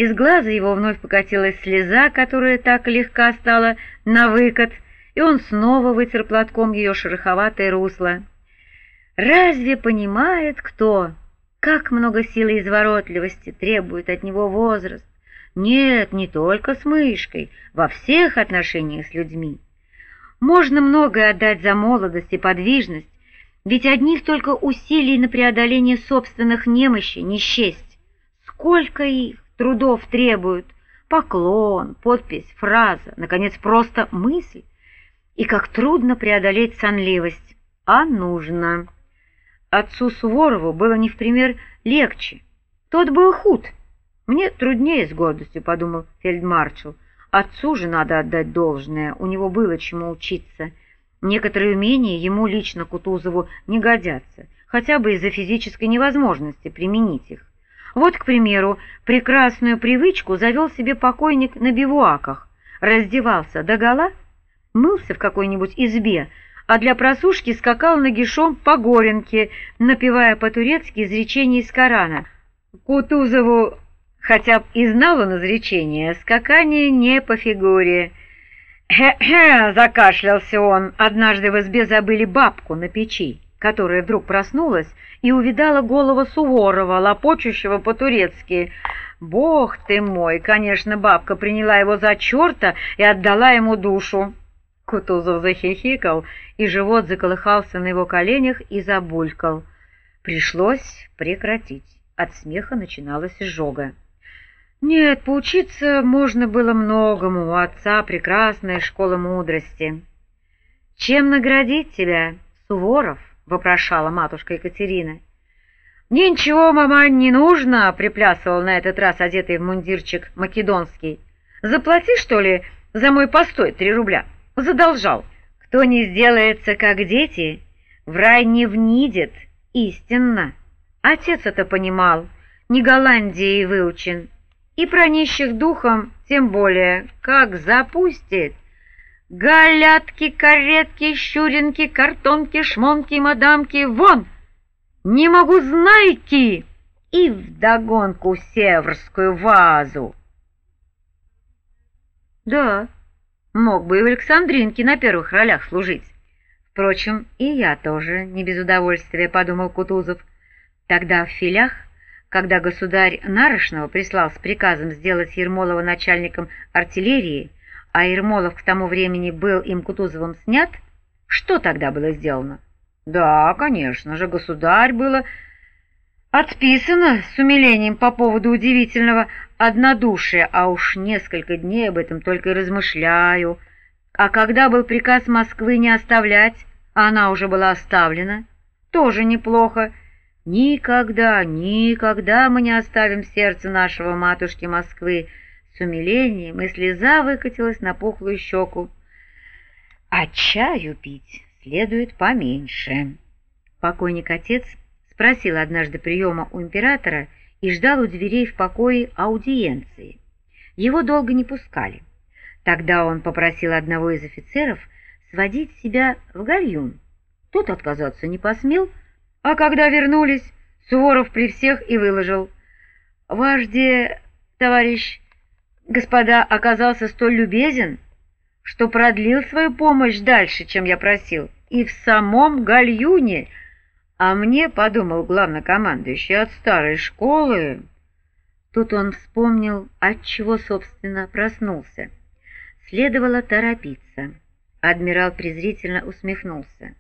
Из глаза его вновь покатилась слеза, которая так легка стала на выкат, и он снова вытер платком ее шероховатое русло. Разве понимает кто, как много силы и изворотливости требует от него возраст? Нет, не только с мышкой, во всех отношениях с людьми. Можно многое отдать за молодость и подвижность, ведь одних только усилий на преодоление собственных немощей не счесть. Сколько их трудов требуют поклон, подпись, фраза, наконец, просто мысль. И как трудно преодолеть сонливость, а нужно. Отцу Суворову было не в пример легче. Тот был худ. Мне труднее, с гордостью подумал фельдмаршал. Отцу же надо отдать должное, у него было чему учиться. Некоторые умения ему лично, Кутузову, не годятся, хотя бы из-за физической невозможности применить их. Вот, к примеру, прекрасную привычку завел себе покойник на бивуаках, раздевался догола, мылся в какой-нибудь избе, а для просушки скакал нагишом по горенке, напевая по-турецки изречения из Корана. Кутузову, хотя б и знал он изречение, скакание не по фигуре. «Хе-хе!» — закашлялся он. Однажды в избе забыли бабку на печи, которая вдруг проснулась и увидала голову Суворова, лопочущего по-турецки. «Бог ты мой!» Конечно, бабка приняла его за черта и отдала ему душу. Кутузов захихикал, и живот заколыхался на его коленях и забулькал. Пришлось прекратить. От смеха начиналась изжога. Нет, поучиться можно было многому, у отца прекрасная школа мудрости. «Чем наградить тебя, Суворов?» — вопрошала матушка Екатерина. «Мне ничего, мама, не нужно», — приплясывал на этот раз одетый в мундирчик македонский. «Заплати, что ли, за мой постой 3 рубля? Задолжал. Кто не сделается, как дети, в рай не внидет, истинно. Отец это понимал, не Голландией выучен, и про нищих духом тем более, как запустит. Галятки, каретки, щуринки, картонки, шмонки, мадамки, вон! Не могу, знайки!» И вдогонку северскую вазу. Да, мог бы и в Александринке на первых ролях служить. Впрочем, и я тоже не без удовольствия, подумал Кутузов. Тогда в Филях, когда государь Нарышного прислал с приказом сделать Ермолова начальником артиллерии, а Ермолов к тому времени был им, Кутузовым, снят, что тогда было сделано? Да, конечно же, государь было отписано с умилением по поводу удивительного однодушия, а уж несколько дней об этом только и размышляю. А когда был приказ Москвы не оставлять, а она уже была оставлена, тоже неплохо. Никогда, никогда мы не оставим сердце нашего матушки Москвы. С умилением, и слеза выкатилась на пухлую щеку. А чаю пить следует поменьше. Покойник-отец спросил однажды приема у императора и ждал у дверей в покое аудиенции. Его долго не пускали. Тогда он попросил одного из офицеров сводить себя в гальюн. Тот отказаться не посмел, а когда вернулись, Суворов при всех и выложил: «Ваш товарищ, господа, оказался столь любезен, что продлил свою помощь дальше, чем я просил, и в самом гальюне. А мне, — подумал главнокомандующий, — от старой школы». Тут он вспомнил, отчего, собственно, проснулся. Следовало торопиться. Адмирал презрительно усмехнулся.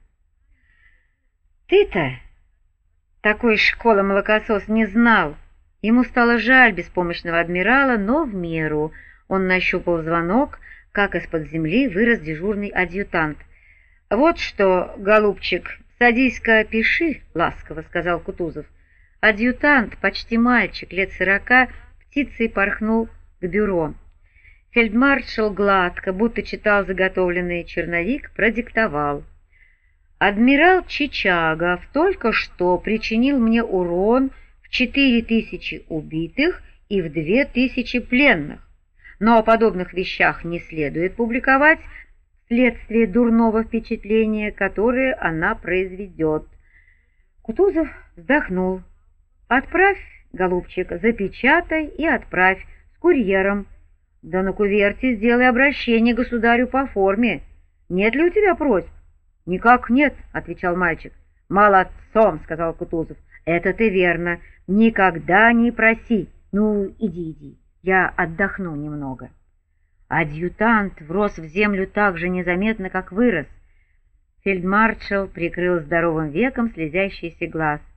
«Ты-то такой школы молокосос не знал». Ему стало жаль беспомощного адмирала, но в меру. Он нащупал звонок, как из-под земли вырос дежурный адъютант. «Вот что, голубчик, садись-ка, пиши», — ласково сказал Кутузов. Адъютант, почти мальчик, лет 40, птицей порхнул к бюро. Фельдмаршал гладко, будто читал заготовленный черновик, продиктовал: «Адмирал Чичагов только что причинил мне урон в 4000 убитых и в 2000 пленных, но о подобных вещах не следует публиковать вследствие дурного впечатления, которое она произведет». Кутузов вздохнул. «Отправь, голубчик, запечатай и отправь», — Курьером. Да на куверте сделай обращение государю по форме. Нет ли у тебя просьб? Никак нет, отвечал мальчик. Молодцом, сказал Кутузов. Это ты верно. Никогда не проси. Ну, иди, я отдохну немного. Адъютант врос в землю так же незаметно, как вырос. Фельдмаршал прикрыл здоровым веком слезящийся глаз.